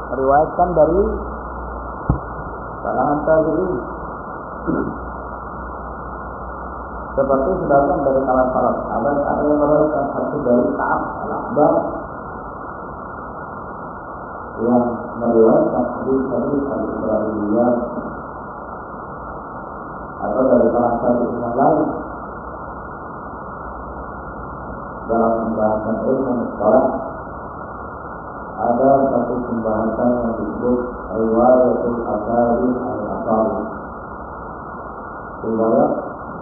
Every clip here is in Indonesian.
meriwayatkan dari kalangan tabi'in. Seperti sebagian dari kalangan para sahabat ada yang meriwayatkan hadis dari Ka'ab al-Ahbar yang meriwayatkan hadis al-Israiliyat, atau dari kalangan tabi'in yang lain. Dalam pembahasan ilmu mustalah ada satu pembahasan yang disebut riwayatul asari al-asari, riwayat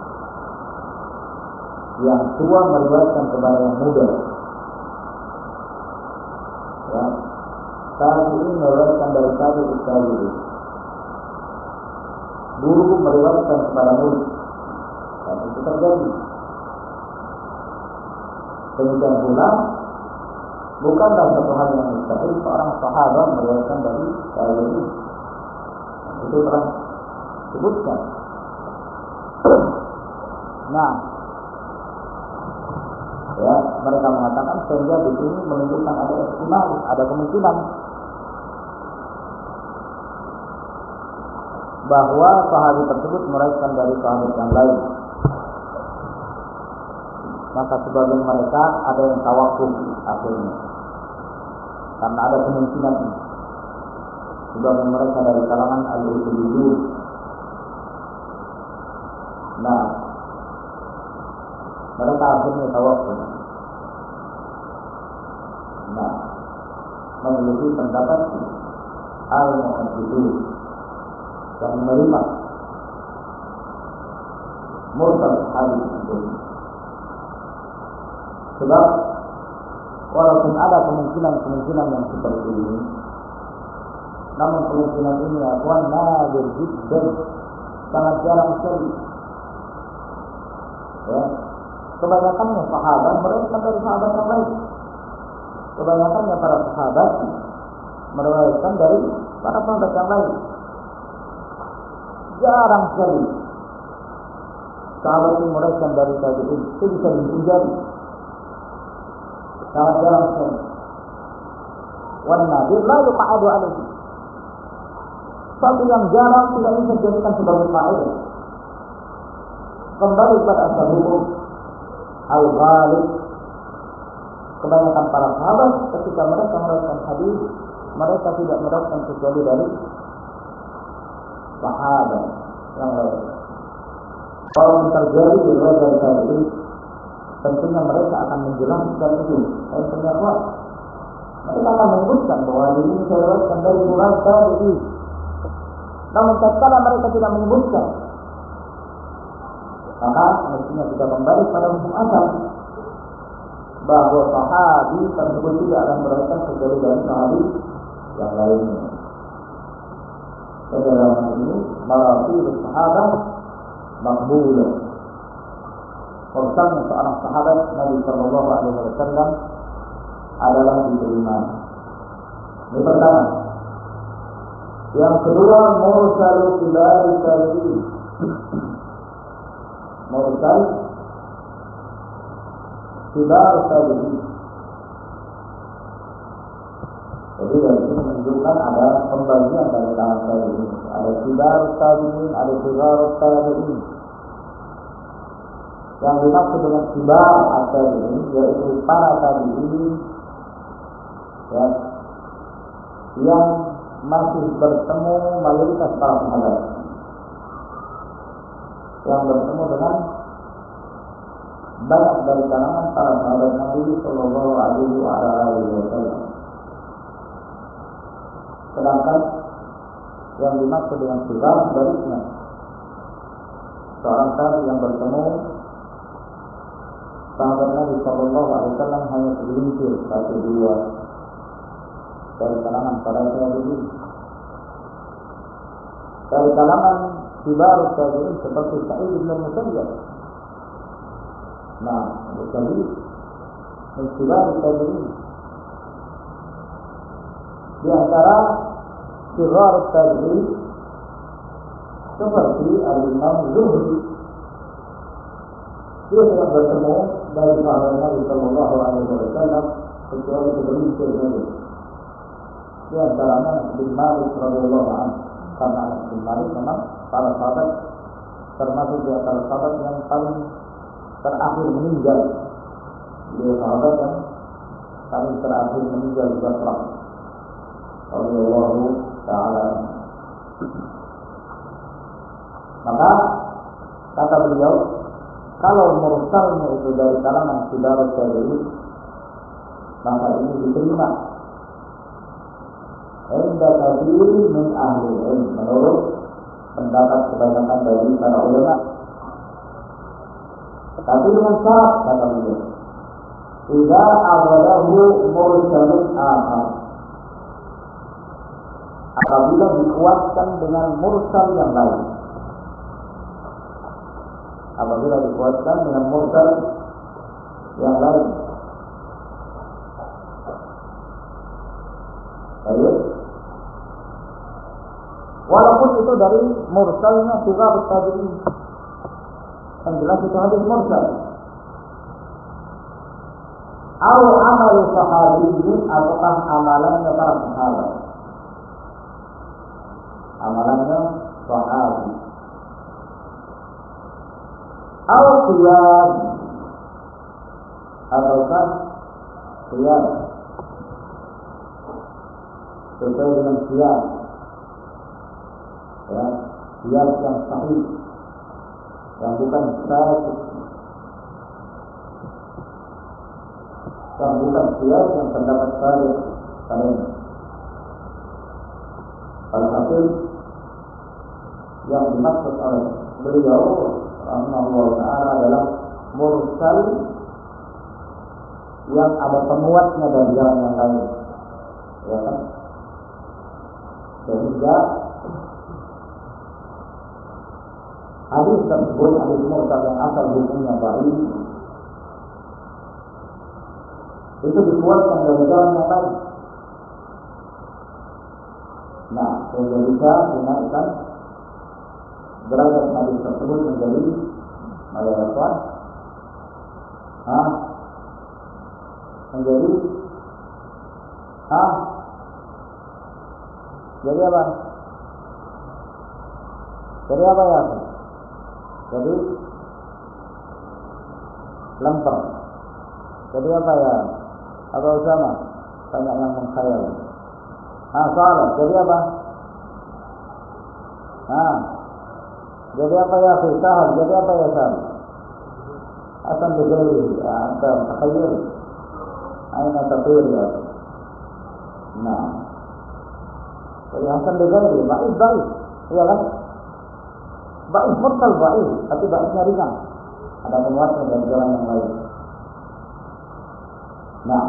yang tua meriwayatkan kepada yang muda. Ya, tabi'in meriwayatkan dari tabi'in, guru meriwayatkan kepada murid, dan itu terjadi. Demikian pula bukanlah satu hal yang mustahil seorang sahabat meriwayatkan dari tabi'in. Itu telah disebutkan. Nah, ya, mereka mengatakan sehingga di sini menunjukkan ada ihtimal, ada kemungkinan bahwa sahabat tersebut meriwayatkan dari sahabat yang lain. Maka sebagian mereka ada yang tawakuf akhirnya, karena ada kemungkinan ini. Sebagian mereka dari kalangan al-usuliyun. Nah, mereka akhirnya tawakuf. Nah, memiliki pendapat al-mu'tazilah yang menerima mursal hadis itu. Sebab walaupun ada kemungkinan yang seperti ini, namun kemungkinan ini nadir jiddan, sangat jarang sekali. Ya, kebanyakannya sahabat meriwayatkan dari sahabat yang lain. Kebanyakannya para sahabat meriwayatkan dari para sahabat yang lain. Jarang sekali sahabat yang meriwayatkan dari tabi'in. Itu bisa dihindari. Sangat jarang sekali. Wan nadir la yuqa'adu alaihi. Satu yang jarang tidak bisa dijadikan sebagai faedah. Kembali pada asal hukum al-ghalib, kebanyakan para sahabat ketika mereka meriwayatkan hadis, mereka tidak meriwayatkan kecuali dari sahabat yang lain. Kalau terjadi riwayat dari tabi'in, tentunya mereka akan menjelaskan itu. Dan ternyata mereka akan menyebutkan bahwa ini saya riwayatkan dari fulan tabi'in. Namun tatkala mereka tidak menyebutkan, maka mestinya kita kembali pada hukum asal bahwa sahabi tersebut tidak akan meriwayatkan kecuali dari sahabi yang lainnya. Dalam ini marasil sahabat makbulah. Urusannya seorang sahabat Nabi Sallallahu Alaihi Wasallam adalah diterima. Ini pertama. Yang kedua, mursal kibar tabi'in. Mursal kibar tabi'in. Jadi dari sini menunjukkan ada pembagian dari kalangan tabi'in. Ada kibar tabi'in, ada kibar tabi'in. Yang dimaksud dengan kibar tabi'in yaitu para tabi'in ya, yang masih bertemu mayoritas para sahabat, yang bertemu dengan banyak dari kalangan para sahabat Nabi Sallallahu Alaihi Wasallam. Sedangkan yang dimaksud dengan kibar sebaliknya, seorang tabi yang bertemu sahabat Nabi Sallallahu Alaihi Wasallam hanya segelintir, satu dua dari kalangan para tabi'in. Dari kalangan kibar tabi'in seperti Sa'id bin Musayyab. Nah, Sa'id min kibar tabi'in. Di antara kibar tabi'in seperti Al-Imam Zuhri. Dia tidak bertemu dari sahabat Nabi Sallallahu Alaihi Wasallam kecuali segelintir saja. Di antaranya Anas bin Malik radhiyallahu anhu. Karena Anas bin Malik memang para sahabat termasuk di antara sahabat yang paling terakhir meninggal. Dia sahabat yang paling terakhir meninggal di Basrah. Radhiyallahu ta'ala. Maka kata beliau, kalau mursalnya itu dari kalangan kibar tabi'in, maka ini diterima. Inda katsir min ahli ilm, menurut pendapat kebanyakan dari para ulama. Tapi dengan syarat, kata beliau, idza awadahu mursalun akhar, apabila dikuatkan dengan mursal yang lain. Apabila dikuatkan dengan mursal yang lain. Baik. Walaupun itu dari mursalnya kibar tabi'in, yang jelas itu hadis mursal. Atau amal sahabiyin, ataukah amalannya para sahabat. Amalannya sahabi. Atau qiyas, ataukah qiyas sesuai dengan qiyas, ya, qiyas yang sahih, yang bukan syar'i, yang bukan qiyas yang pendapat syar'i padanya. Pada hasil yang dimaksud oleh beliau rahimahullah ta'ala adalah mursal yang ada penguatnya dari jalan yang lain, ya kan? Sehingga hadis tersebut, hadis mursal yang asal hukumnya baik, itu dikuatkan dari jalan yang lain. Nah, sehingga bisa dinaikkan derajat hadis tersebut menjadi mayoritas, menjadi jadi apa? Jadi apa ya? Jadi lempar. Jadi apa ya? Apa Usama? Banyak yang mengkhayal. Salah. Jadi apa? Jadi apa ya Sahal? Jadi apa ya Sahal? Akan dijadi ada takhayul. Aina tafsir ya. Nah. Jadi akan dijadi baik. Iya kan? Baik mursal baik, tapi baiknya ringan. Ada penguatnya dari jalan yang lain. Nah.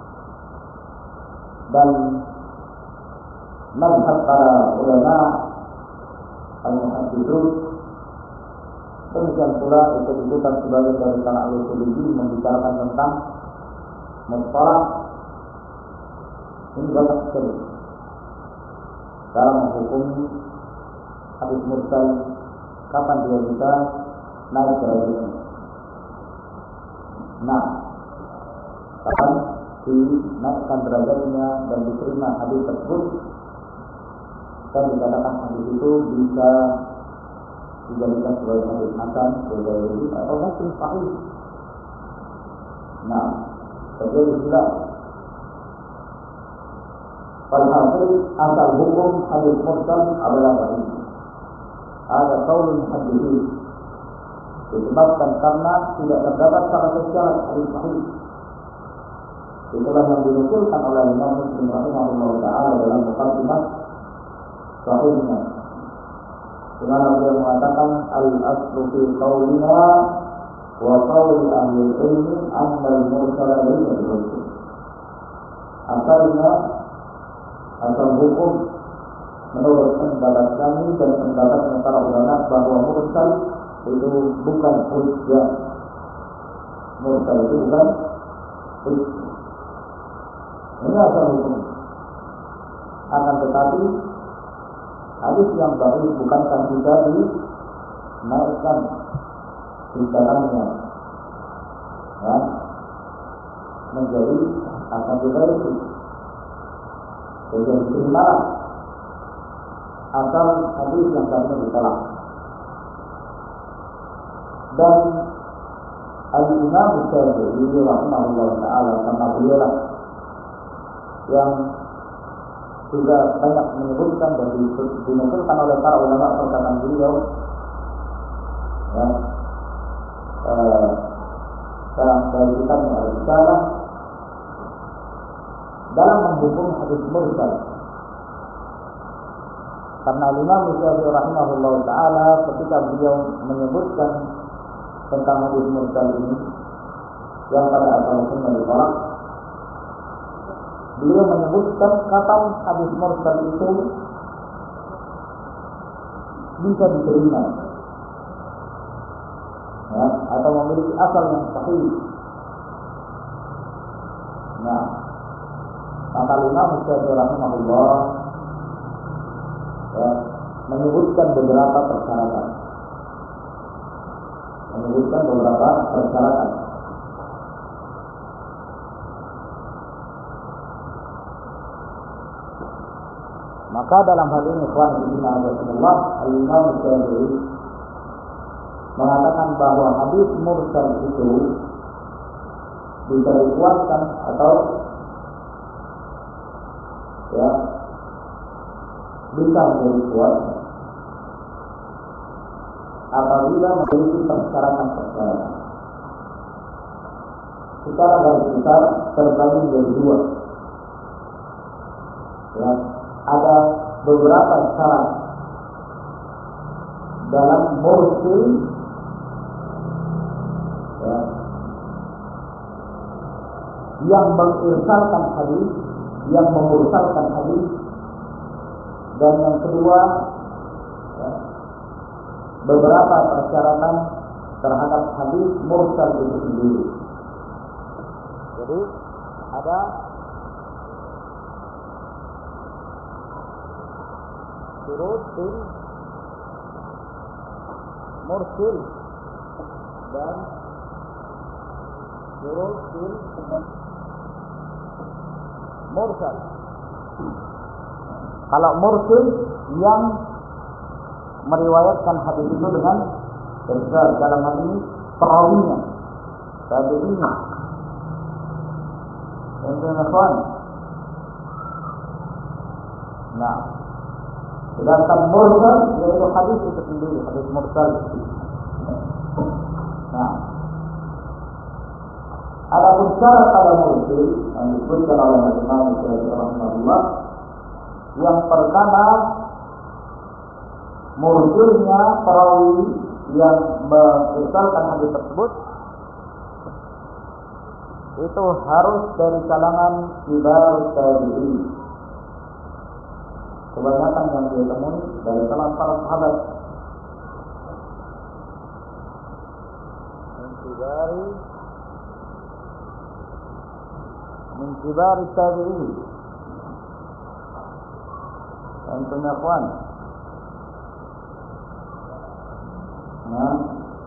Dan mazhab para ulama al-muhadditsun, demikian pula ikut-ikutan sebagian dari kalangan al-usuliyyin membicarakan tentang mustalah ini banyak sekali dalam menghukumi hadis mursal, kapan dia bisa naik derajatnya. Nah, kapan dinaikkan derajatnya dan diterima hadis tersebut dan dikatakan hadis itu bisa dijadikan sebagai hadis hasan, sebagai atau mungkin sahih. Nah, terjadi silap. Walhasil asal hukum hadis mursal adalah baik. Ada qaul muhadditsin, disebabkan karena tidak terdapat sama sekali hadis sahih. Itulah yang dinukilkan oleh Imam Muslim rahimahullah ta'ala dalam muqaddimah sahihnya, di mana dia mengatakan al-aslu fi qaulina wa qauli ahli ilmi anna al-mursala laysa bi-hujjah. Asalnya, asal hukum menurut pendapat kami dan pendapatnya para ulama bahwa mursal itu bukan hujjah. Mursal itu bukan hujjah. Ini asal hukum. Akan tetapi hadis yang baik bukankah bisa dinaikkan tingkatannya, ya, menjadi akan dibaiki. Jadi diterima asal hadis yang tadi ditolak. Dan Al-Imam Syafi'i rahimahullah ta'ala, karena beliau lah yang juga banyak menyebutkan dan dinukilkan oleh para ulama perkataan beliau ya, dalam kitabnya Al-Risalah dalam menghukum hadis mursal. Karena Imam Syafi'i rahimahullah ta'ala ketika beliau menyebutkan tentang hadis mursal ini yang pada asalnya ditolak, beliau menyebutkan kapan hadis mursal itu bisa diterima ya, atau memiliki asal yang sahih. Nah, maka Imam Syafi'i rahimahullah ya, menyebutkan beberapa persyaratan. Maka dalam hal ini ikhwan fillah, Al-Imam Syafi'i mengatakan bahwa hadis mursal itu bisa dikuatkan atau ya bisa menjadi kuat apabila memiliki persyaratan-persyaratan. Secara garis besar terbagi menjadi dua. Ya, ada beberapa syarat dalam mursil ya, yang mengirsalkan hadis, yang memursalkan hadis, dan yang kedua ya, beberapa persyaratan terhadap hadis mursal itu sendiri. Jadi ada syurutul mursil dan syurutul mursal. Kalau mursil yang meriwayatkan hadis itu dengan dalam hal ini perawinya tabi'in. Ikhwan. Nah, sedangkan mursal yaitu hadis itu sendiri, hadis mursal. Nah, ada syarat pada mursil yang disebutkan oleh Imam Syafi'i rahimahullah. Yang pertama, mursilnya perawi yang mengirsalkan hadis tersebut itu harus dari kalangan kibar tabi'in. Kebanyakan yang dia temui dari kalangan para sahabat. Min kibar tabi'in. Antum ya ikhwan. Nah,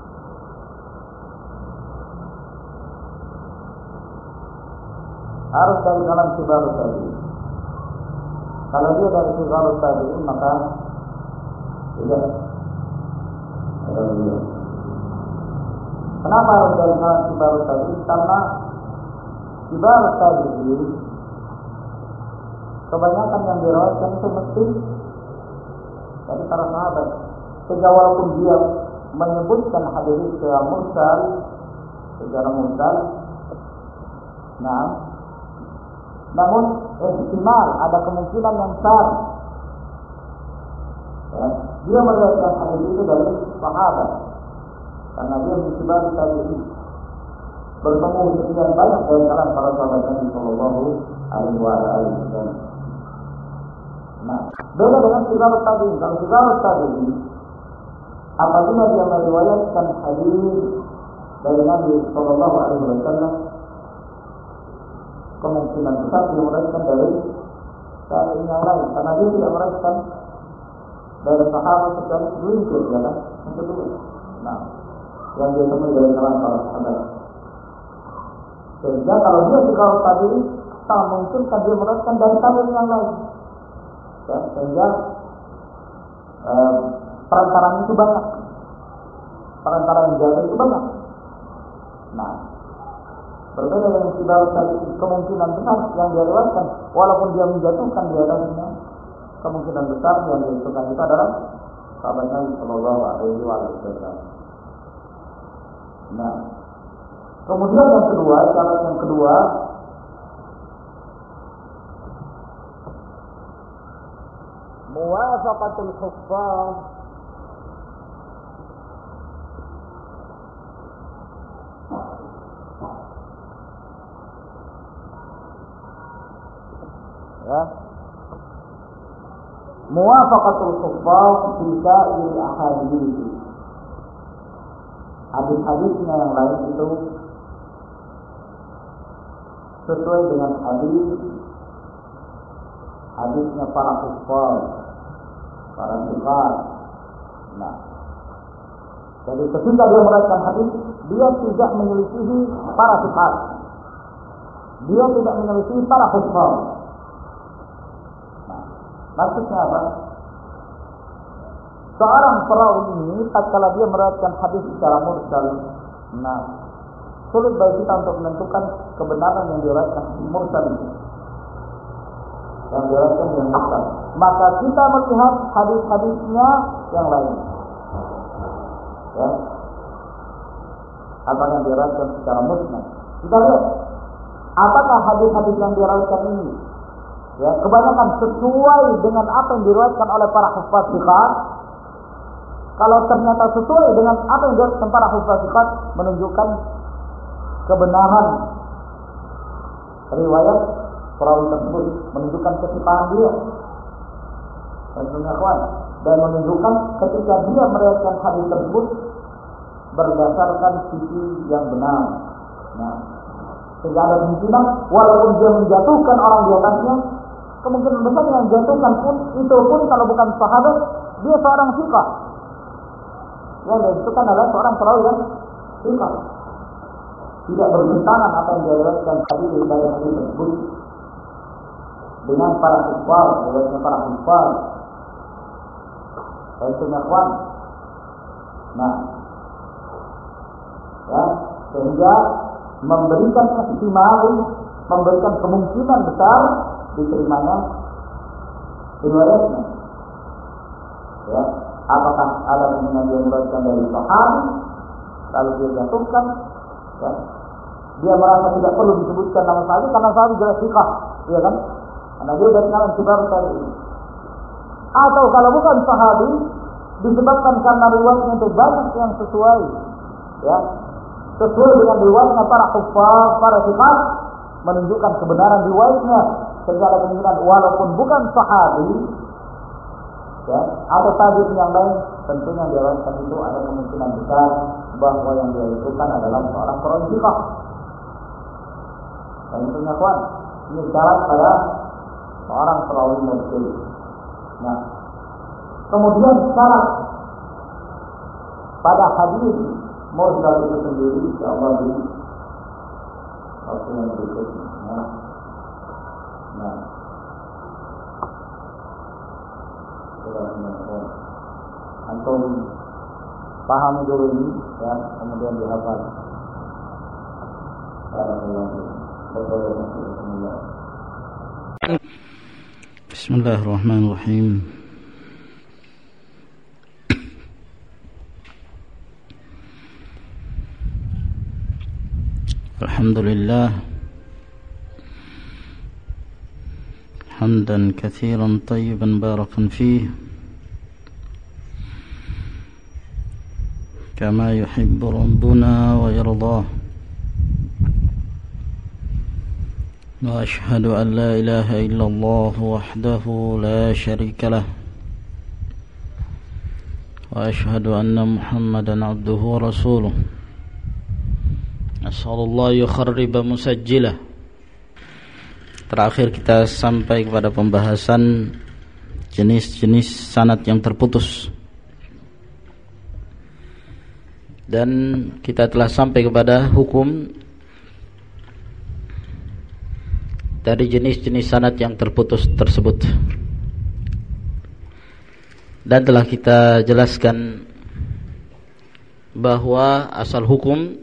harus dari kalangan kibar tabi'in. Kalau dia dari kibar tabi'in maka tidak ada dia. Kenapa harus dari kalangan kibar tabi'in? Karena kibar tabi'in kebanyakan yang diriwayatkan itu mesti dari para sahabat. Sehingga walaupun dia menyebutkan hadis secara mursal, nah, namun ihtimal ada kemungkinan yang besar ya, dia meriwayatkan hadis itu dari sahabat karena dia mencoba tabi'in, bertemu dengan banyak dari kalangan para sahabat Nabi sallallahu alaihi wasallam. Nah, beda dengan kibar tabi'in. Kalau kibar tabi'in apabila dia meriwayatkan hadis dari Nabi sallallahu alaihi wasallam, kemungkinan besar dia meriwayatkan dari tabi'in yang lain karena dia tidak meriwayatkan dari sahabat kecuali segelintir ya kan, yang kedua. Nah, yang dia temui dari kalangan para sahabat. Sehingga kalau dia kibar tabi'in, tak mungkin kan dia meriwayatkan dari tabi'in yang lain. ya, sehingga perantaranya itu banyak, perantara yang jaga itu banyak. Nah, berbeda dengan kibar tadi, kemungkinan besar yang dia riwayatkan, walaupun dia menjatuhkan di atasnya, kemungkinan besar yang dijatuhkan itu adalah sahabat Nabi Sallallahu Alaihi Wasallam. Nah, kemudian yang kedua, syarat yang kedua, muwafaqatul huffaz ya, muwafaqatul huffaz fi sa'il ahadits. Hadis-hadisnya yang lain itu sesuai dengan hadisnya para huffaz, para thiqat. Nah, jadi ketika dia meriwayatkan hadis, dia tidak menyelisihi para thiqat, dia tidak menyelisihi para huffaz. Nah, maksudnya apa? Seorang perawi ini tatkala dia meriwayatkan hadis secara mursal, nah, sulit bagi kita untuk menentukan kebenaran yang diriwayatkan mursal itu, yang diriwayatkan yang mursal. Maka kita melihat hadis-hadisnya yang lain, ya, apa yang diriwayatkan secara musnad. Kita lihat apakah hadis-hadis yang diriwayatkan ini, ya, kebanyakan sesuai dengan apa yang diriwayatkan oleh para huffaz thiqat. Kalau ternyata sesuai dengan apa yang diriwayatkan para huffaz thiqat, menunjukkan kebenaran riwayat perawi tersebut, menunjukkan kesifahan dia, dan menunjukkan ketika dia meriwayatkan hadis tersebut berdasarkan sisi yang benar. Nah, sehingga ada kemungkinan walaupun dia menjatuhkan orang di atasnya, kemungkinan besar yang menjatuhkan pun itu pun kalau bukan sahabat, dia seorang thiqah. Yang disebutkan adalah seorang perawi yang thiqah, tidak bertentangan apa yang diriwayatkan tadi dari hadis tersebut dengan para huffaz, dengan para huffaz. Itu ikhwan. Nah, ya, sehingga memberikan ihtimal, memberikan kemungkinan besar diterimanya riwayatnya. Ya, apakah ada kemungkinan dia meriwayatkan dari sahabat lalu dia jatuhkan, ya, dia merasa tidak perlu disebutkan nama sahabat karena sahabat jelas thiqah, ya kan? Karena dia dari kalangan kibar tadi. Atau kalau bukan sahabi, disebabkan karena riwayatnya itu banyak yang sesuai, ya, sesuai dengan riwayatnya para huffaz, para thiqat, menunjukkan kebenaran riwayatnya, sehingga ada kemungkinan walaupun bukan sahabi, ya, atau tabi'in yang lain, tentunya diriwayatkan itu ada kemungkinan besar bahwa yang diriwayatkan adalah seorang perawi thiqah. Dan tentunya kawan, ini syarat pada seorang perawi mursal. Nah, kemudian syarat pada hadis mursal itu sendiri, insyaallah di waktu yang berikutnya. Nah, antum pahami dulu ini, ya, kemudian dihafal. Bismillahirrahmanirrahim. Alhamdulillah hamdan katsiran tayyiban barakan fihi kama yuhibbu rabbuna wa yardah. وأشهد أن لا إله إلا الله وحده لا شريك له وأشهد أن محمدا عبده ورسوله أسأل الله يخرب مسجله. Terakhir kita sampai kepada pembahasan jenis-jenis sanad yang terputus, dan kita telah sampai kepada hukum dari jenis-jenis sanad yang terputus tersebut. Dan telah kita jelaskan bahwa asal hukum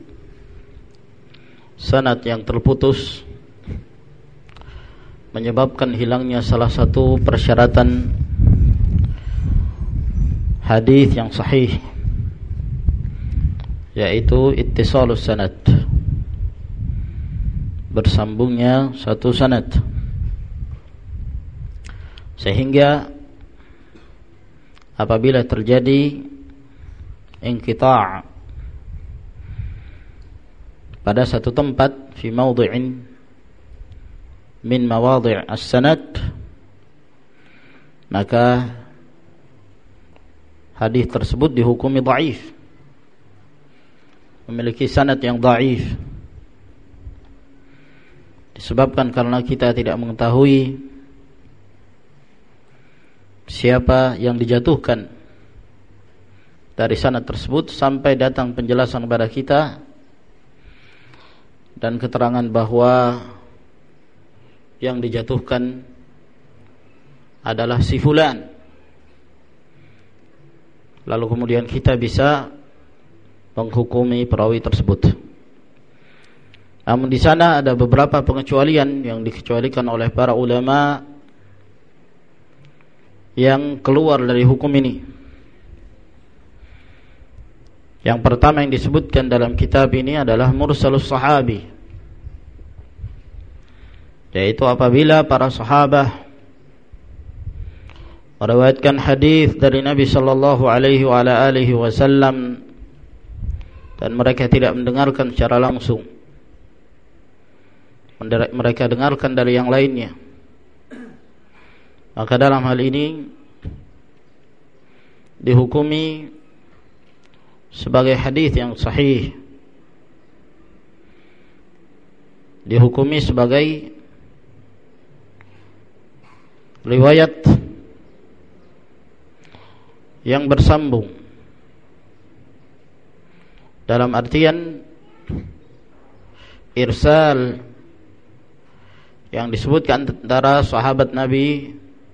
sanad yang terputus menyebabkan hilangnya salah satu persyaratan hadis yang sahih, yaitu ittisalus sanad, bersambungnya satu sanad. Sehingga apabila terjadi inqita' pada satu tempat fi mawdhi'in min mawadhi' as-sanad, maka hadis tersebut dihukumi dhaif, memiliki sanad yang dhaif, disebabkan karena kita tidak mengetahui siapa yang dijatuhkan dari sanad tersebut sampai datang penjelasan kepada kita dan keterangan bahwa yang dijatuhkan adalah si fulan. Lalu kemudian kita bisa menghukumi perawi tersebut. Namun di sana ada beberapa pengecualian yang dikecualikan oleh para ulama yang keluar dari hukum ini. Yang pertama yang disebutkan dalam kitab ini adalah mursalus sahabi, yaitu apabila para sahabat meriwayatkan hadis dari Nabi sallallahu alaihi wa ala alihi wasallam dan mereka tidak mendengarkan secara langsung, mereka dengarkan dari yang lainnya, maka dalam hal ini dihukumi sebagai hadis yang sahih, dihukumi sebagai riwayat yang bersambung, dalam artian irsal yang disebutkan antara sahabat Nabi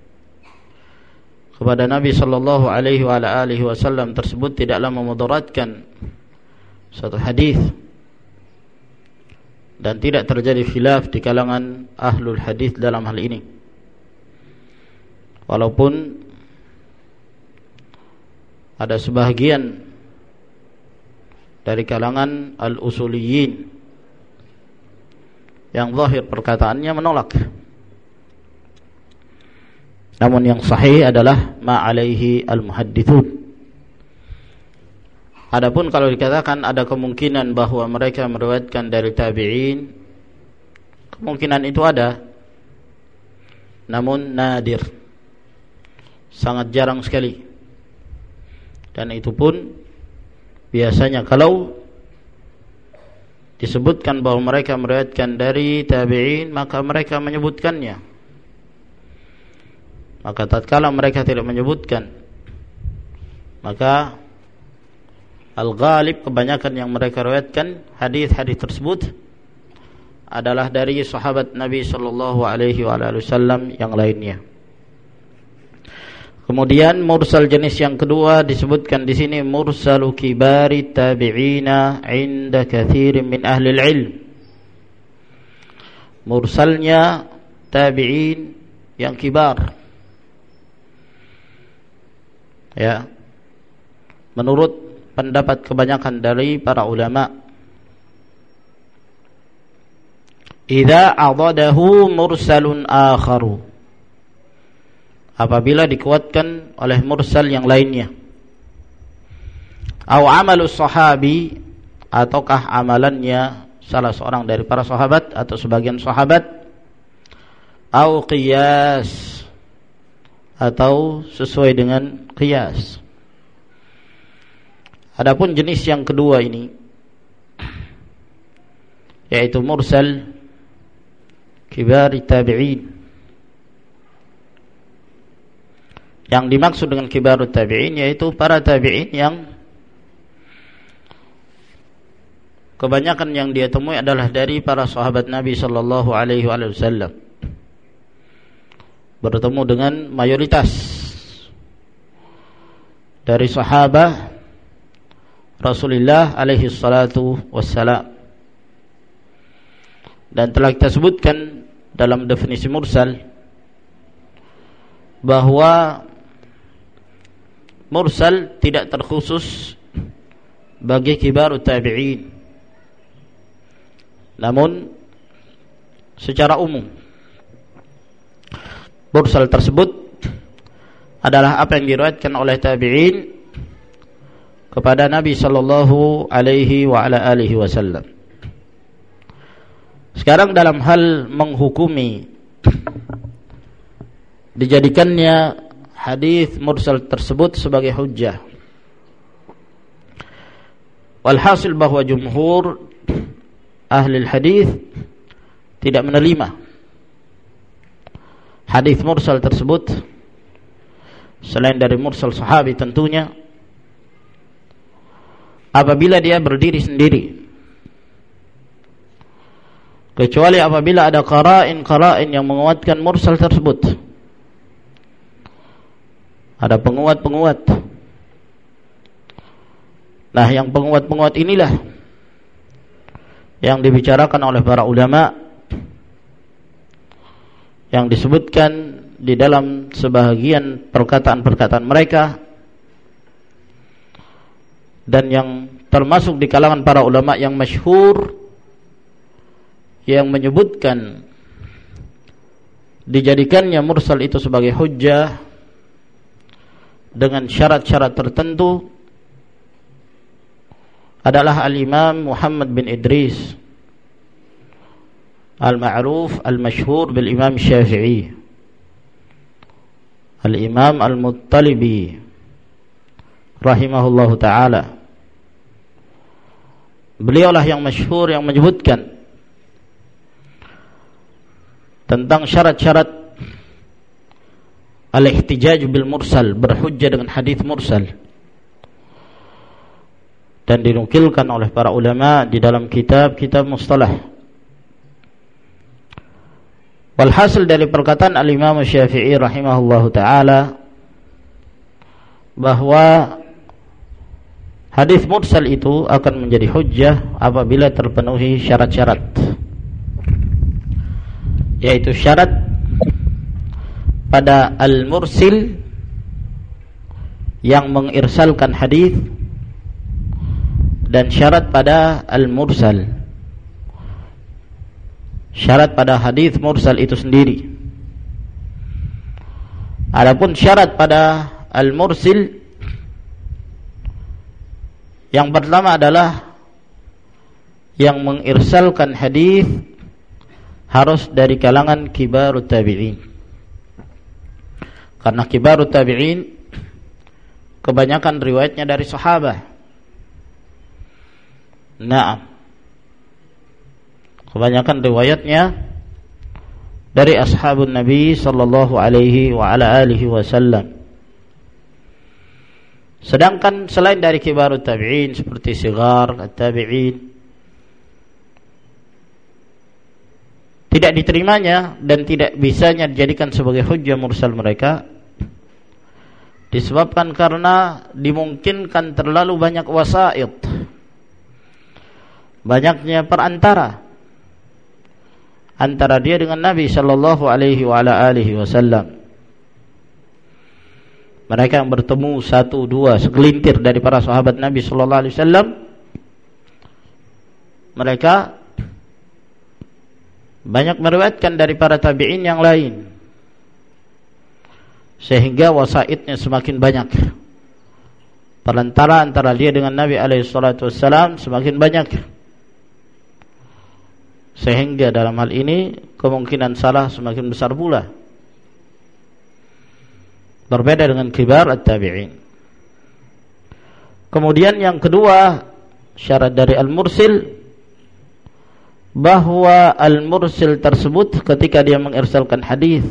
kepada Nabi sallallahu alaihi wa alihi wasallam tersebut tidaklah memudaratkan satu hadis, dan tidak terjadi khilaf di kalangan ahlul hadis dalam hal ini. Walaupun ada sebahagian dari kalangan al-usuliyin yang zahir perkataannya menolak. Namun yang sahih adalah ma alaihi al-muhaddithun. Adapun kalau dikatakan ada kemungkinan bahwa mereka meriwayatkan dari tabi'in, kemungkinan itu ada, namun nadir, sangat jarang sekali. Dan itu pun biasanya kalau disebutkan bahwa mereka meriwayatkan dari tabi'in, maka mereka menyebutkannya. Maka tatkala mereka tidak menyebutkan, maka al-ghalib, kebanyakan yang mereka riwayatkan hadis-hadis tersebut adalah dari sahabat Nabi sallallahu alaihi wasallam yang lainnya. Kemudian mursal jenis yang kedua disebutkan di sini mursalu kibari tabi'ina 'inda katsirin min ahli ilm. Mursalnya tabi'in yang kibar, ya, menurut pendapat kebanyakan dari para ulama. Idza adadahu mursalun akharu, apabila dikuatkan oleh mursal yang lainnya. Au amalus sahabi, ataukah amalannya salah seorang dari para sahabat atau sebagian sahabat. Au qiyas, atau sesuai dengan qiyas. Adapun jenis yang kedua ini, yaitu mursal kibari tabi'in. Yang dimaksud dengan kibarut tabi'in yaitu para tabi'in yang kebanyakan yang dia temui adalah dari para sahabat Nabi sallallahu alaihi wasallam, bertemu dengan mayoritas dari sahabat Rasulullah alaihi salatu wassalam. Dan telah kita sebutkan dalam definisi mursal bahwa mursal tidak terkhusus bagi kibarut tabi'in, namun secara umum mursal tersebut adalah apa yang diriwayatkan oleh tabi'in kepada Nabi sallallahu alaihi wa ala alihi wasallam. Sekarang dalam hal menghukumi dijadikannya hadis mursal tersebut sebagai hujjah, walhasil bahwa jumhur ahli hadis tidak menerima hadis mursal tersebut selain dari mursal sahabi tentunya, apabila dia berdiri sendiri, kecuali apabila ada qara'in yang menguatkan mursal tersebut. Ada penguat-penguat. Nah, yang penguat-penguat inilah yang dibicarakan oleh para ulama, yang disebutkan di dalam sebahagian perkataan-perkataan mereka, dan yang termasuk di kalangan para ulama yang masyhur yang menyebutkan dijadikannya mursal itu sebagai hujjah dengan syarat-syarat tertentu adalah Al-Imam Muhammad bin Idris al-ma'ruf al-masyhur bil Imam Syafi'i, Al-Imam Al-Muttalibi rahimahullahu ta'ala. Beliaulah yang masyhur yang menyebutkan tentang syarat-syarat al-ihtijaj bil mursal, berhujjah dengan hadis mursal, dan dinukilkan oleh para ulama di dalam kitab-kitab mustalah. Walhasil dari perkataan al-Imam Syafi'i rahimahullahu ta'ala bahwa hadis mursal itu akan menjadi hujjah apabila terpenuhi syarat-syarat, yaitu syarat pada al-mursil yang mengirsalkan hadis dan syarat pada al-mursal, syarat pada hadis mursal itu sendiri. Adapun syarat pada al-mursil yang pertama adalah yang mengirsalkan hadis harus dari kalangan kibarut tabi'in, karena kibarut tabi'in kebanyakan riwayatnya dari sahabat. Nah, kebanyakan riwayatnya dari ashabun Nabi sallallahu alaihi wa ala alihi wasallam. Sedangkan selain dari kibarut tabi'in seperti sigar at-tabi'in, tidak diterimanya dan tidak bisanya dijadikan sebagai hujjah mursal mereka disebabkan karena dimungkinkan terlalu banyak wasa'id, banyaknya perantara antara dia dengan Nabi sallallahu alaihi wa ala alihi wasallam. Mereka yang bertemu satu dua segelintir dari para sahabat Nabi sallallahu alaihi wasallam, mereka banyak meriwayatkan dari para tabi'in yang lain, sehingga wasaidnya semakin banyak. Perantara antara dia dengan Nabi alaihi salatu wasallam semakin banyak, sehingga dalam hal ini kemungkinan salah semakin besar pula. Berbeda dengan kibar at-tabi'in. Kemudian yang kedua, syarat dari al-mursil, bahwa al-mursil tersebut ketika dia mengirsalkan hadis,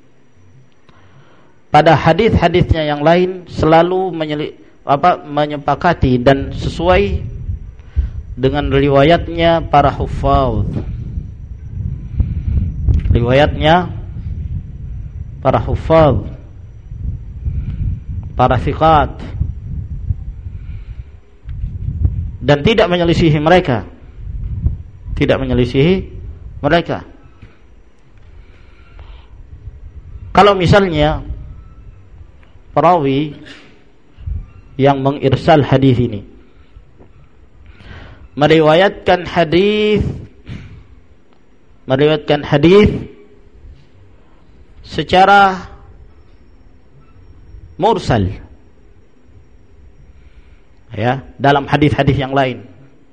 pada hadis-hadisnya yang lain selalu menyepakati dan sesuai dengan riwayatnya para huffaz, riwayatnya para huffaz, para thiqat, dan tidak menyelisihi mereka. Tidak menyelisihi mereka. Kalau misalnya perawi yang mengirsal hadis ini meriwayatkan hadis secara mursal, ya, dalam hadis-hadis yang lain.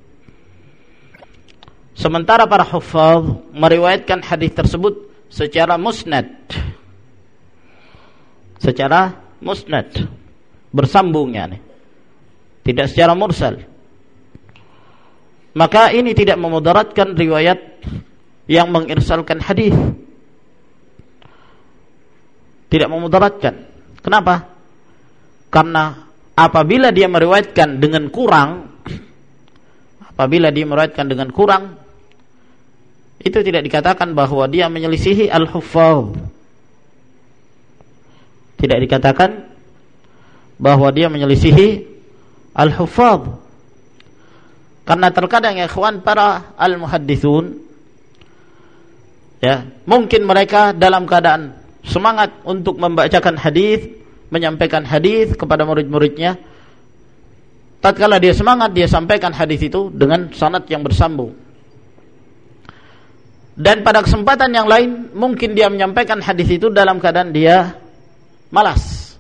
Sementara para huffaz meriwayatkan hadis tersebut secara musnad. Secara musnad, bersambungnya nih. Tidak secara mursal. Maka ini tidak memudaratkan riwayat yang mengirsalkan hadis. Tidak memudaratkan. Kenapa? Karena apabila dia meriwayatkan dengan kurang, itu tidak dikatakan bahwa dia menyelisihi al-huffaz. Tidak dikatakan bahwa dia menyelisihi al-huffaz. Karena terkadang ya ikhwan, para al-muhadditsun, ya, mungkin mereka dalam keadaan semangat untuk membacakan hadis, menyampaikan hadis kepada murid-muridnya. Tatkala dia semangat, dia sampaikan hadis itu dengan sanad yang bersambung. Dan pada kesempatan yang lain, mungkin dia menyampaikan hadis itu dalam keadaan dia malas.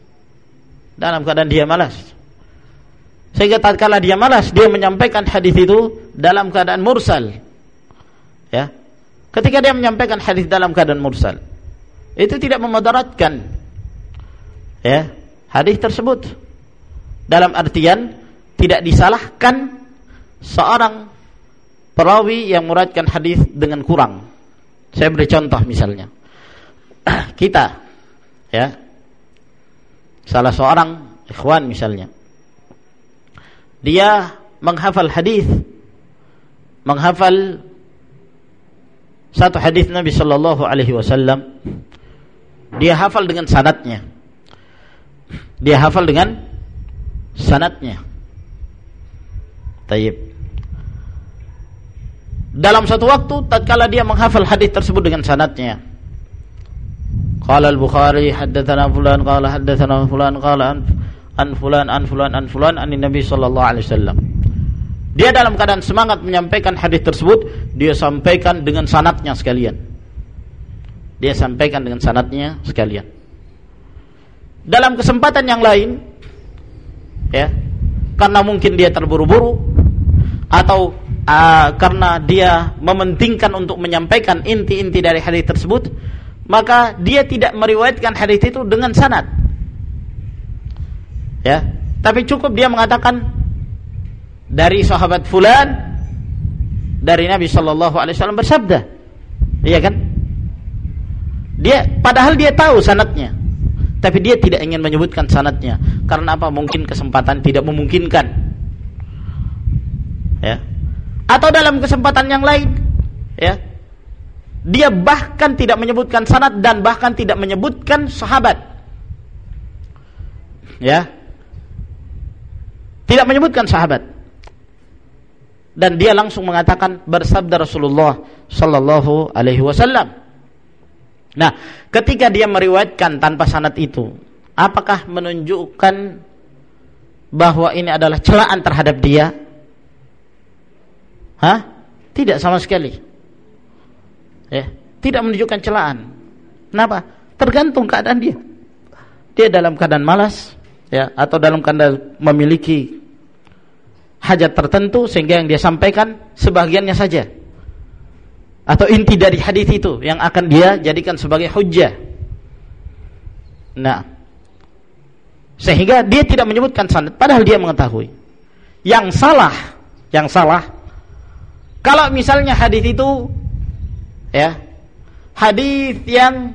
Sehingga tatkala dia malas, dia menyampaikan hadis itu dalam keadaan mursal. Ya. Ketika dia menyampaikan hadis dalam keadaan mursal, itu tidak memudaratkan, ya, hadis tersebut. Dalam artian tidak disalahkan seorang perawi yang meriwayatkan hadis dengan kurang. Saya beri contoh misalnya. Kita, ya, salah seorang ikhwan misalnya, dia menghafal satu hadis Nabi sallallahu alaihi wasallam, dia hafal dengan sanadnya. Tayyib. Dalam satu waktu tatkala dia menghafal hadis tersebut dengan sanadnya, qala al-Bukhari haddatsana fulan qala haddatsana fulan qala an fulan an Nabi sallallahu alaihi wasallam. Dia dalam keadaan semangat menyampaikan hadis tersebut, dia sampaikan dengan sanadnya sekalian. Dalam kesempatan yang lain, ya, karena mungkin dia terburu-buru atau karena dia mementingkan untuk menyampaikan inti-inti dari hadis tersebut, maka dia tidak meriwayatkan hadis itu dengan sanad. Ya, tapi cukup dia mengatakan dari sahabat fulan, dari Nabi sallallahu alaihi wasallam bersabda. Iya kan? Padahal dia tahu sanadnya, tapi dia tidak ingin menyebutkan sanadnya. Karena apa? Mungkin kesempatan tidak memungkinkan. Ya. Atau dalam kesempatan yang lain, ya, dia bahkan tidak menyebutkan sanad dan bahkan tidak menyebutkan sahabat. Ya. Tidak menyebutkan sahabat. Dan dia langsung mengatakan bersabda Rasulullah sallallahu alaihi wasallam. Nah, ketika dia meriwayatkan tanpa sanad itu, apakah menunjukkan bahwa ini adalah celaan terhadap dia? Tidak sama sekali. Ya, tidak menunjukkan celaan. Kenapa? Tergantung keadaan dia. Dia dalam keadaan malas, ya, atau dalam keadaan memiliki hajat tertentu sehingga yang dia sampaikan sebagiannya saja, atau inti dari hadis itu yang akan dia jadikan sebagai hujjah. Nah, sehingga dia tidak menyebutkan sanad padahal dia mengetahui. Yang salah kalau misalnya hadis itu, ya, hadis yang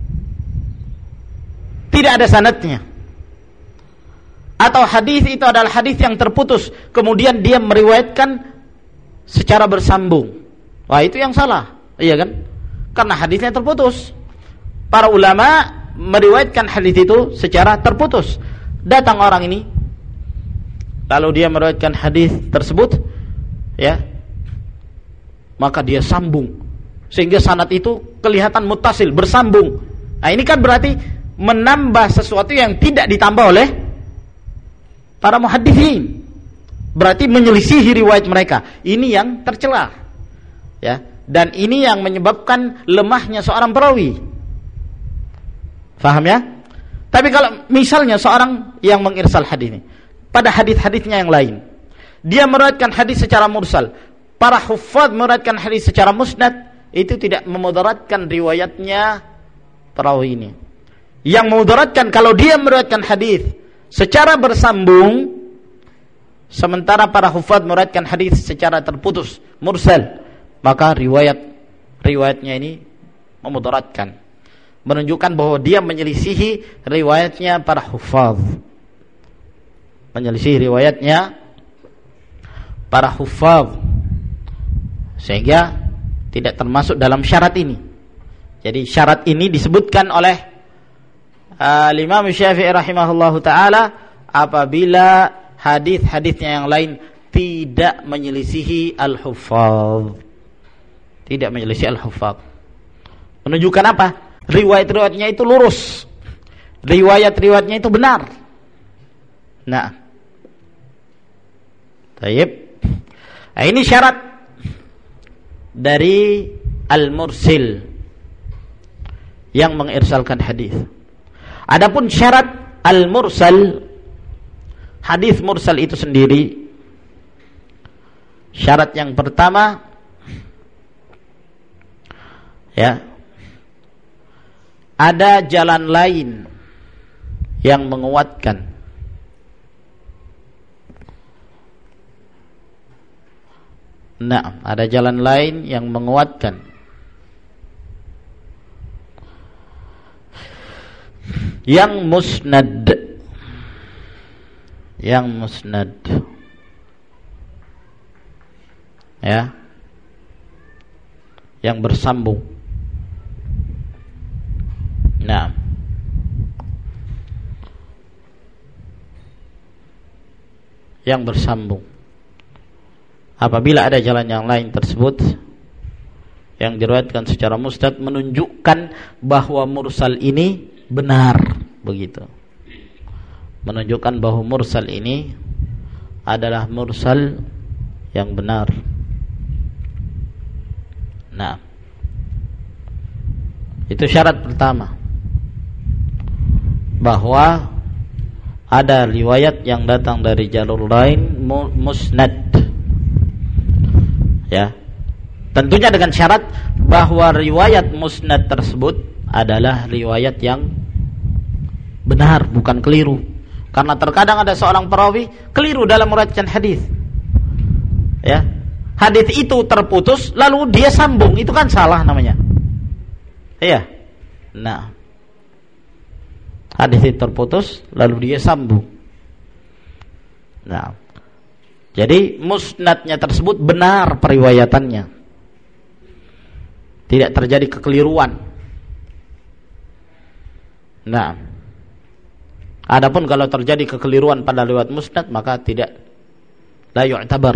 tidak ada sanadnya, atau hadis itu adalah hadis yang terputus, kemudian dia meriwayatkan secara bersambung. Wah, itu yang salah, iya kan? Karena hadisnya terputus. Para ulama meriwayatkan hadis itu secara terputus. Datang orang ini lalu dia meriwayatkan hadis tersebut, ya, maka dia sambung sehingga sanad itu kelihatan muttasil, bersambung. Nah, ini kan berarti menambah sesuatu yang tidak ditambah oleh para muhadditsin. Berarti menyelisihi riwayat mereka. Ini yang tercela. Ya, dan ini yang menyebabkan lemahnya seorang perawi. Faham ya? Tapi kalau misalnya seorang yang mengirsal hadis ini, pada hadis-hadisnya yang lain, dia meriwayatkan hadis secara mursal, para huffaz meriwayatkan hadis secara musnad, itu tidak memudaratkan riwayatnya perawi ini. Yang memudaratkan kalau dia meriwayatkan hadis secara bersambung, sementara para huffaz meriwayatkan hadis secara terputus, mursal, maka riwayatnya ini memudaratkan, menunjukkan bahwa dia menyelisihi riwayatnya para huffaz, menyelisihi riwayatnya para huffaz, sehingga tidak termasuk dalam syarat ini. Jadi syarat ini disebutkan oleh Imam Syafi'i rahimahullahu taala apabila hadis-hadisnya yang lain tidak menyelisihi al-huffaz. Tidak menyelisihi al-huffaz. Menunjukkan apa? Riwayat-riwayatnya itu lurus. Riwayat-riwayatnya itu benar. Nah. Baik. Nah, ini syarat dari al-mursil yang mengirsalkan hadis. Adapun syarat al-mursal, hadis mursal itu sendiri, syarat yang pertama, ya, ada jalan lain yang menguatkan. Nah, ada jalan lain yang menguatkan. Yang musnad. Yang musnad. Ya. Yang bersambung. Nah. Yang bersambung. Apabila ada jalan yang lain tersebut yang diriwayatkan secara musnad menunjukkan bahwa mursal ini benar, begitu. Menunjukkan bahwa mursal ini adalah mursal yang benar. Nah, itu syarat pertama, bahwa ada riwayat yang datang dari jalur lain musnad. Ya, tentunya dengan syarat bahwa riwayat musnad tersebut adalah riwayat yang benar, bukan keliru. Karena terkadang ada seorang perawi keliru dalam meriwayatkan hadis. Ya, hadis itu terputus lalu dia sambung, itu kan salah namanya. Iya. Nah, hadis itu terputus lalu dia sambung. Nah, jadi musnadnya tersebut benar periwayatannya, tidak terjadi kekeliruan. Nah, adapun kalau terjadi kekeliruan pada riwayat musnad, maka tidak, la yu'tabar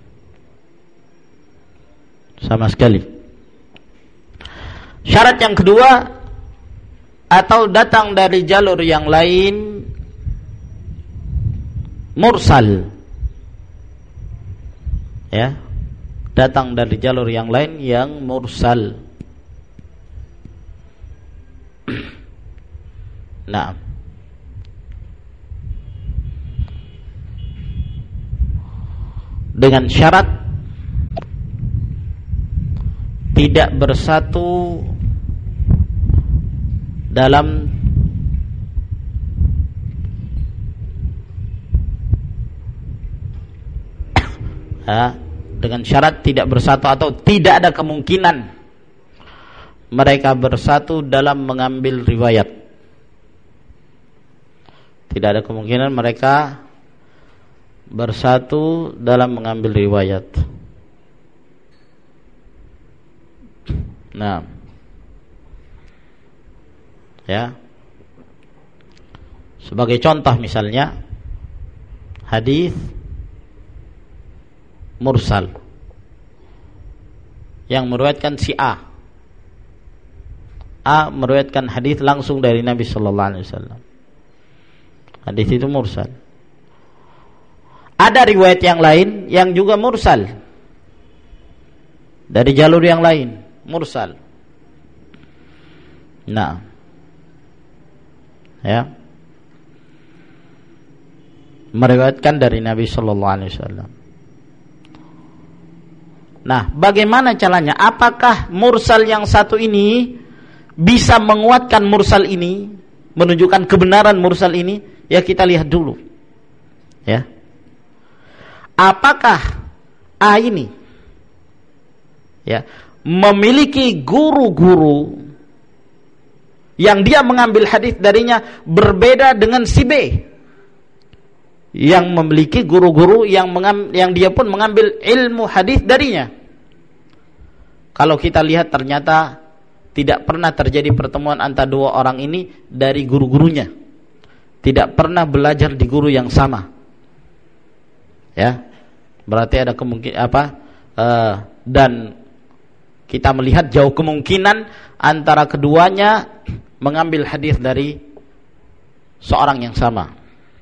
sama sekali. Syarat yang kedua, atau datang dari jalur yang lain mursal. Ya, datang dari jalur yang lain yang mursal. Nah, dengan syarat tidak bersatu dalam dengan syarat tidak bersatu atau tidak ada kemungkinan mereka bersatu dalam mengambil riwayat. Tidak ada kemungkinan mereka bersatu dalam mengambil riwayat. Nah, ya, sebagai contoh misalnya hadis mursal yang meriwayatkan si A meriwayatkan hadis langsung dari Nabi sallallahu alaihi wasallam. Hadis itu mursal. Ada riwayat yang lain yang juga mursal dari jalur yang lain, mursal. Nah, ya, meriwayatkan dari Nabi sallallahu alaihi wasallam. Nah, bagaimana caranya? Apakah mursal yang satu ini bisa menguatkan mursal ini, menunjukkan kebenaran mursal ini? Ya, kita lihat dulu. Ya. Apakah A ini ya memiliki guru-guru yang dia mengambil hadis darinya berbeda dengan si B yang memiliki guru-guru yang dia pun mengambil ilmu hadis darinya? Kalau kita lihat ternyata tidak pernah terjadi pertemuan antara dua orang ini dari guru-gurunya, tidak pernah belajar di guru yang sama, ya. Berarti ada kemungkinan dan kita melihat jauh kemungkinan antara keduanya mengambil hadis dari seorang yang sama,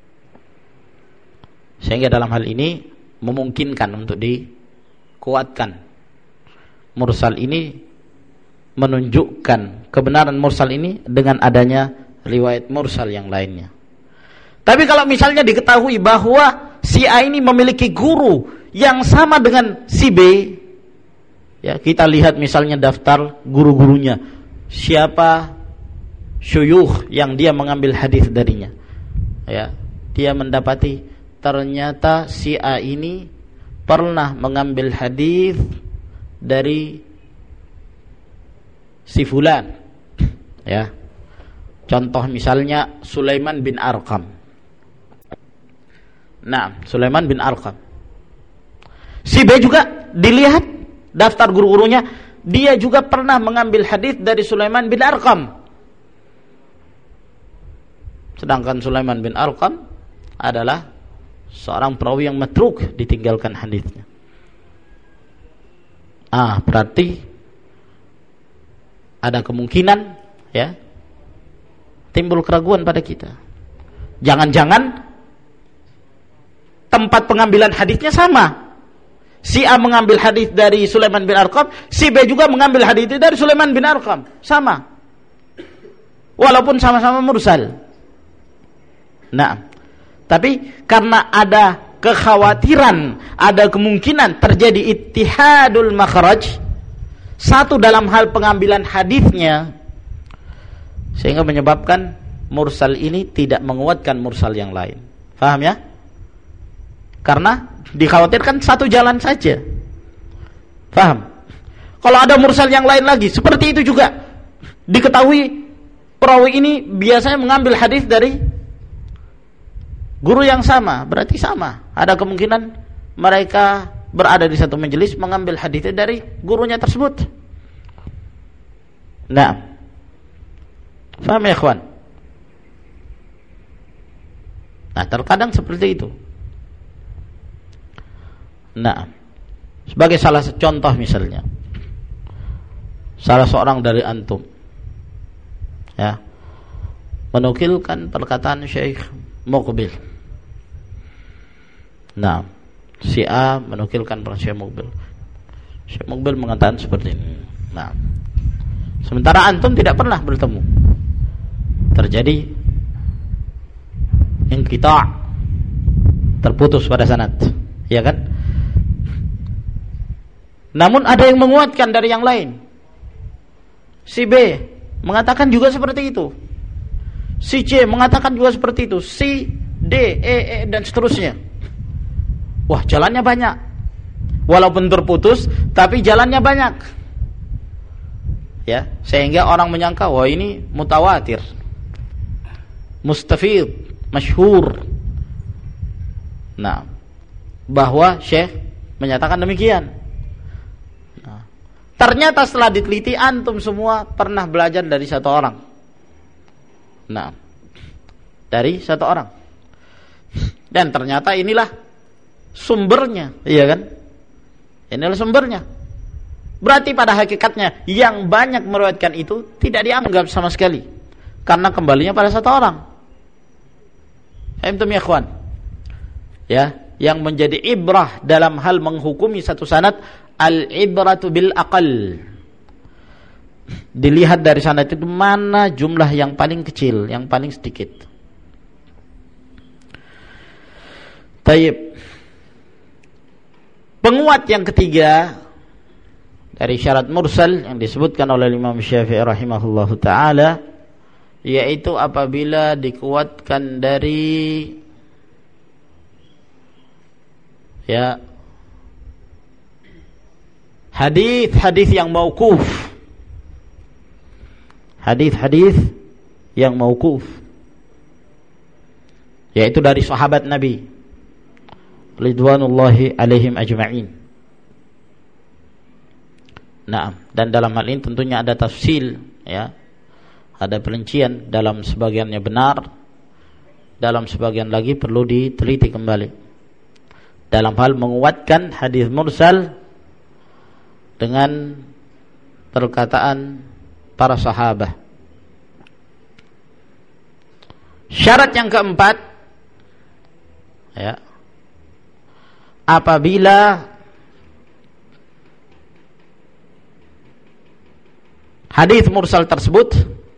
sehingga dalam hal ini memungkinkan untuk dikuatkan mursal ini, menunjukkan kebenaran mursal ini dengan adanya riwayat mursal yang lainnya. Tapi kalau misalnya diketahui bahwa si A ini memiliki guru yang sama dengan si B, ya, kita lihat misalnya daftar guru-gurunya, siapa syuyukh yang dia mengambil hadis darinya, ya, dia mendapati ternyata si A ini pernah mengambil hadis dari si fulan, ya. Contoh misalnya Sulaiman bin Arqam. Nah, Sulaiman bin Arqam. Si B juga dilihat daftar guru-gurunya, dia juga pernah mengambil hadis dari Sulaiman bin Arqam. Sedangkan Sulaiman bin Arqam adalah seorang perawi yang matruk, ditinggalkan hadisnya. Berarti ada kemungkinan, ya, timbul keraguan pada kita. Jangan-jangan tempat pengambilan hadisnya sama. Si A mengambil hadis dari Sulaiman bin Arqam, si B juga mengambil hadis dari Sulaiman bin Arqam, sama. Walaupun sama-sama mursal. Nah, tapi karena ada kekhawatiran, ada kemungkinan terjadi ittihadul makhraj, satu dalam hal pengambilan hadisnya, sehingga menyebabkan mursal ini tidak menguatkan mursal yang lain. Paham ya? Karena dikhawatirkan satu jalan saja. Paham? Kalau ada mursal yang lain lagi, seperti itu juga. Diketahui perawi ini biasanya mengambil hadis dari guru yang sama, berarti sama. Ada kemungkinan mereka berada di satu majelis mengambil hadisnya dari gurunya tersebut. Nah, paham ya, ikhwan? Nah, terkadang seperti itu. Nah, sebagai salah contoh misalnya, salah seorang dari antum, ya, menukilkan perkataan Syekh Muqbil. Nah, si A menukilkan perkataan Syekh Muqbil. Syekh Muqbil mengatakan seperti ini. Nah, sementara antum tidak pernah bertemu, terjadi inqita', terputus pada sanad, ya kan? Namun ada yang menguatkan dari yang lain. Si B mengatakan juga seperti itu, si C mengatakan juga seperti itu, si D, E dan seterusnya. Wah, jalannya banyak. Walaupun terputus, tapi jalannya banyak. Ya, sehingga orang menyangka, wah ini mutawatir, mustafid, masyhur. Nah, bahwa Syekh menyatakan demikian. Ternyata setelah diteliti, antum semua pernah belajar dari satu orang. Nah, dari satu orang. Dan ternyata inilah sumbernya, iya kan? Inilah sumbernya. Berarti pada hakikatnya yang banyak meriwayatkan itu tidak dianggap sama sekali, karena kembalinya pada satu orang. Faham ya ikhwan? Ya, yang menjadi ibrah dalam hal menghukumi satu sanad, al-ibratu bil aqal. Dilihat dari sanad itu mana jumlah yang paling kecil, yang paling sedikit. Taib. Penguat yang ketiga dari syarat mursal yang disebutkan oleh Imam Syafi'i rahimahullahu taala, yaitu apabila dikuatkan dari hadis-hadis yang mauquf. Hadis-hadis yang mauquf, yaitu dari sahabat Nabi ridwanullahi alaihim ajma'in. Nah, dan dalam hal ini tentunya ada tafsil, ya. Ada perincian, dalam sebagiannya benar, dalam sebagian lagi perlu diteliti kembali. Dalam hal menguatkan hadis mursal dengan perkataan para sahabat. Syarat yang keempat, ya, apabila hadis mursal tersebut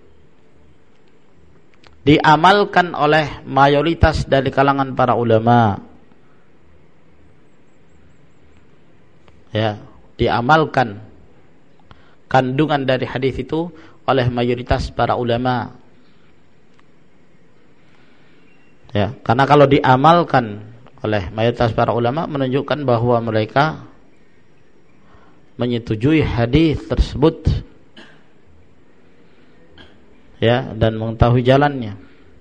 diamalkan oleh mayoritas dari kalangan para ulama, ya, diamalkan kandungan dari hadis itu oleh mayoritas para ulama, ya, karena kalau diamalkan oleh mayoritas para ulama menunjukkan bahwa mereka menyetujui hadis tersebut, ya, dan mengetahui jalannya.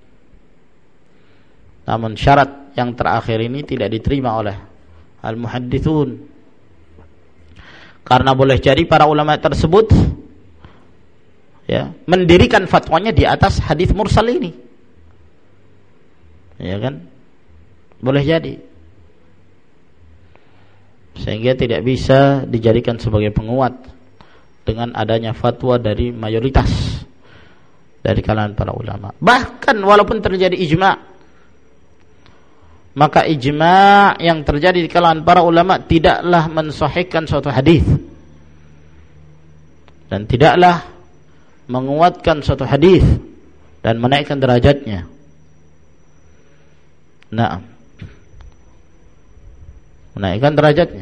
Namun syarat yang terakhir ini tidak diterima oleh al-muhadditsun, karena boleh jadi para ulama tersebut, ya, mendirikan fatwanya di atas hadis mursal ini, ya kan, boleh jadi, sehingga tidak bisa dijadikan sebagai penguat dengan adanya fatwa dari mayoritas dari kalangan para ulama. Bahkan walaupun terjadi ijma', maka ijma' yang terjadi di kalangan para ulama tidaklah mensahihkan suatu hadis dan tidaklah menguatkan suatu hadis dan menaikkan derajatnya. Nah, menaikkan derajatnya.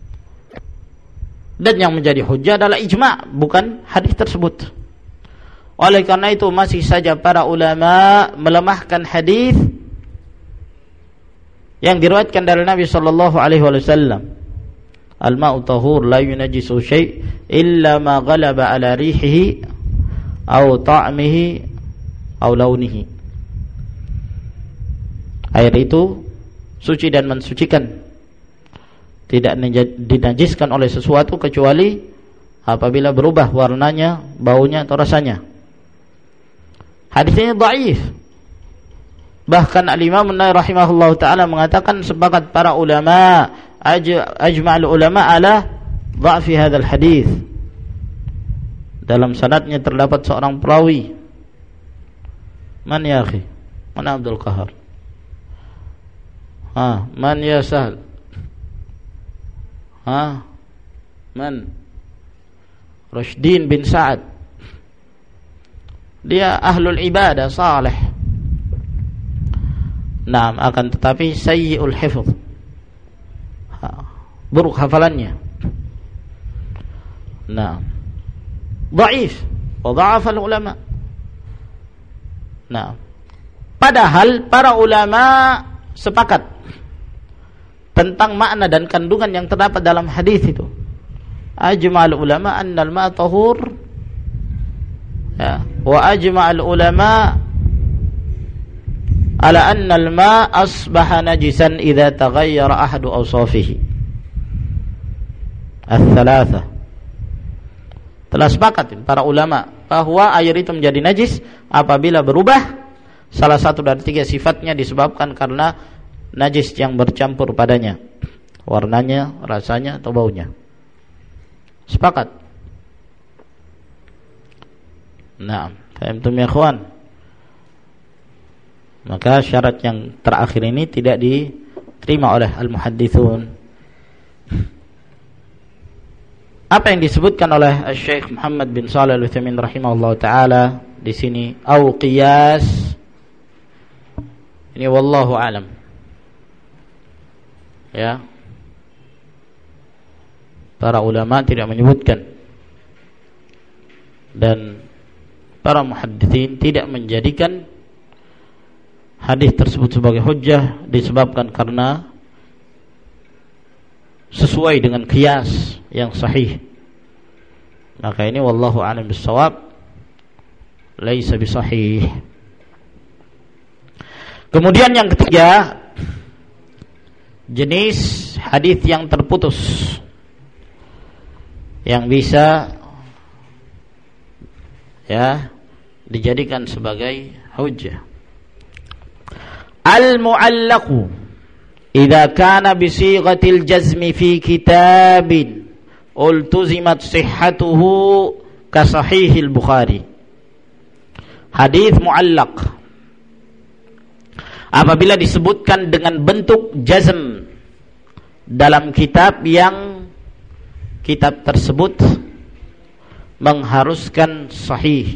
Dan yang menjadi hujjah adalah ijma', bukan hadis tersebut. Oleh karena itu masih saja para ulama melemahkan hadis yang diriwayatkan dari Nabi sallallahu alaihi wasallam, al-ma'u tahur la yunajjisu syai' illa ma ghalaba ala rihihi aw ta'mihi aw launihi. Air itu suci dan mensucikan, tidak dinajiskan oleh sesuatu kecuali apabila berubah warnanya, baunya atau rasanya. Hadis ini dhaif. Bahkan al-Imam An-Nawawi rahimahullahu taala mengatakan sepakat para ulama, ajma'ul ulama ala dha'fi hadzal hadis. Dalam sanadnya terdapat seorang perawi. Man ya akhi? Mana Abdul Qahar? Man ya Sahal? Man? Rushdin bin Sa'ad. Dia ahlul ibadah saleh. Nah, akan tetapi sayyi'ul hifz, buruk hafalannya. Nah, dhaif wa dha'afa ulama. Nah, padahal para ulama sepakat tentang makna dan kandungan yang terdapat dalam hadis itu. Ajma'ul ulama annal ma'a tahur, ya, wa ajma'ul ulama ala anna al-ma' asbaha najisan idza taghayyara ahadu awsafihi ats-tsalatsa. Telah sepakat para ulama bahwa air itu menjadi najis apabila berubah salah satu dari tiga sifatnya disebabkan karena najis yang bercampur padanya. warnanya, rasanya atau baunya. Sepakat? Nah, fahimtum ya ikhwan? Maka syarat yang terakhir ini tidak diterima oleh al-muhaddithun. Apa yang disebutkan oleh Syekh Muhammad bin Shalih Al-Utsaimin rahimahullah taala di sini au qiyas, ini wallahu alam. Ya. Para ulama tidak menyebutkan dan para muhadditsin tidak menjadikan hadis tersebut sebagai hujjah disebabkan karena sesuai dengan qiyas yang sahih. Maka ini wallahu a'lam bissawab, laisa bisahih. Kemudian yang ketiga, jenis hadis yang terputus yang bisa dijadikan sebagai hujjah. Al-mu'allaqu idza kana bi sighatil jazmi fi kitabin ultuzimat sihhatuhu ka sahihil Bukhari. Hadis mu'allaq apabila disebutkan dengan bentuk jazm dalam kitab yang kitab tersebut mengharuskan sahih,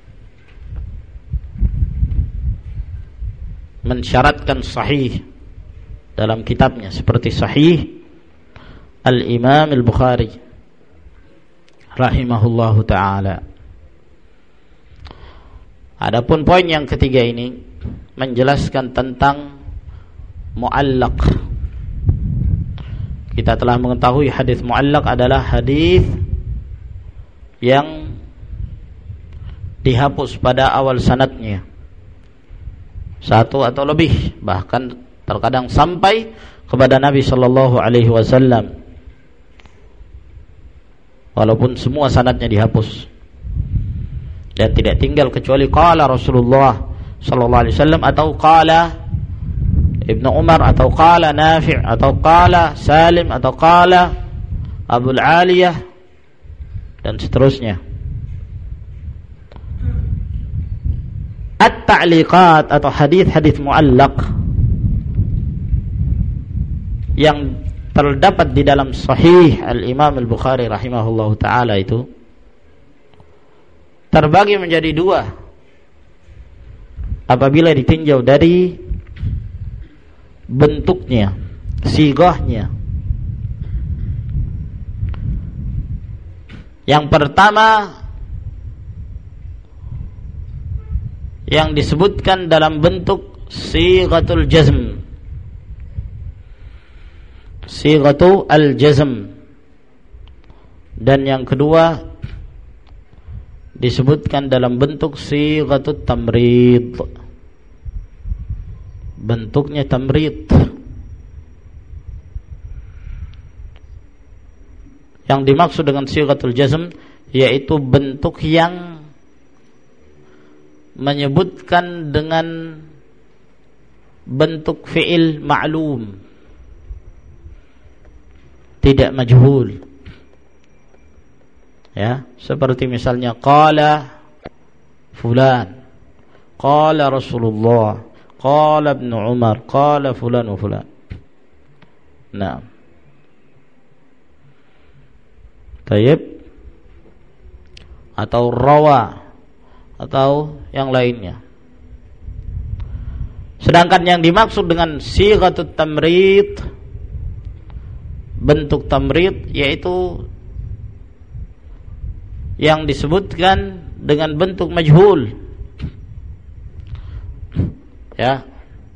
mensyaratkan sahih dalam kitabnya, seperti sahih Al-Imam Al-Bukhari rahimahullahu ta'ala. Adapun poin yang ketiga ini menjelaskan tentang mu'allaq. Kita telah mengetahui hadis mu'allaq adalah hadis yang dihapus pada awal sanadnya, satu atau lebih, bahkan terkadang sampai kepada Nabi sallallahu alaihi wasallam, walaupun semua sanadnya dihapus dan tidak tinggal kecuali qala Rasulullah sallallahu alaihi wasallam atau qala Ibnu Umar atau qala Nafi' atau qala Salim atau qala Abul Aliyah dan seterusnya. At-ta'liqat atau hadis-hadis mu'allaq yang terdapat di dalam sahih Al-Imam Al-Bukhari rahimahullahu ta'ala itu terbagi menjadi dua apabila ditinjau dari bentuknya, sigahnya. Yang pertama yang disebutkan dalam bentuk sighatul jazm, sighatul al-jazm, dan yang kedua disebutkan dalam bentuk sighatul tamrid, bentuknya tamrid. Yang dimaksud dengan sighatul jazm yaitu bentuk yang menyebutkan dengan bentuk fi'il ma'lum, tidak majhul. Ya, seperti misalnya qala fulan, qala Rasulullah, qala Ibnu Umar, qala fulan wa fulan. Nah, tayyib, atau rawa, atau yang lainnya. Sedangkan yang dimaksud dengan sighatut tamrid, bentuk tamrid, yaitu yang disebutkan dengan bentuk majhul. Ya,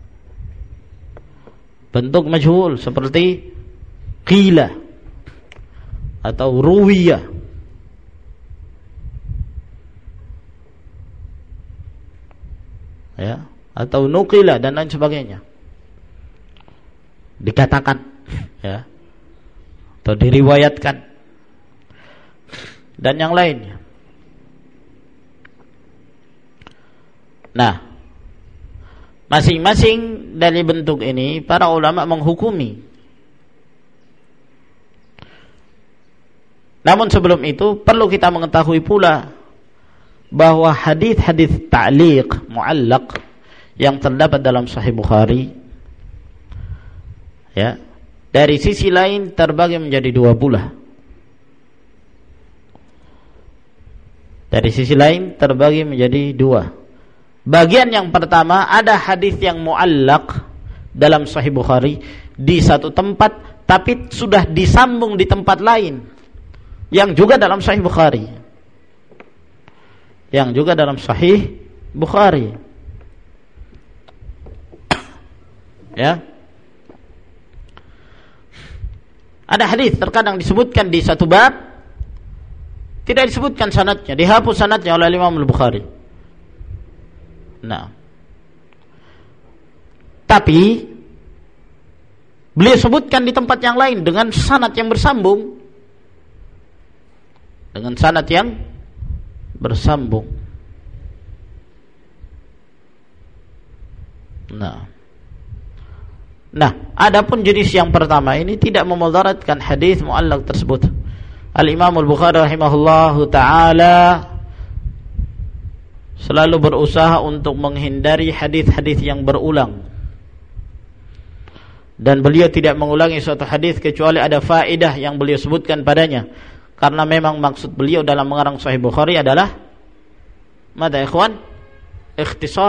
bentuk majhul seperti qila atau ruwiya. Ya, atau nuqila dan lain sebagainya. Dikatakan, ya, atau diriwayatkan dan yang lainnya. Nah, masing-masing dari bentuk ini para ulama menghukumi Namun sebelum itu perlu kita mengetahui pula bahwa hadis-hadis ta'liq, mu'allaq yang terdapat dalam Sahih Bukhari, ya, dari sisi lain terbagi menjadi dua pula. Dari sisi lain terbagi menjadi dua. Bagian yang pertama, ada hadis yang mu'allaq dalam Sahih Bukhari di satu tempat, tapi sudah disambung di tempat lain yang juga dalam Sahih Bukhari. Yang juga dalam Sahih Bukhari. Ya. Ada hadis terkadang disebutkan di satu bab, tidak disebutkan sanadnya, dihapus sanadnya oleh Imam Al-Bukhari. Nah, tapi beliau sebutkan di tempat yang lain dengan sanad yang bersambung. Dengan sanad yang bersambung. Nah, adapun jenis yang pertama ini tidak memudaratkan hadis mu'allaq tersebut. Al-Imam Al-Bukhari rahimahullahu ta'ala selalu berusaha untuk menghindari hadis-hadis yang berulang. Dan beliau tidak mengulangi suatu hadis kecuali ada faedah yang beliau sebutkan padanya. Karena memang maksud beliau dalam mengarang Sahih Bukhari adalah mada ikhwan? Ikhtisar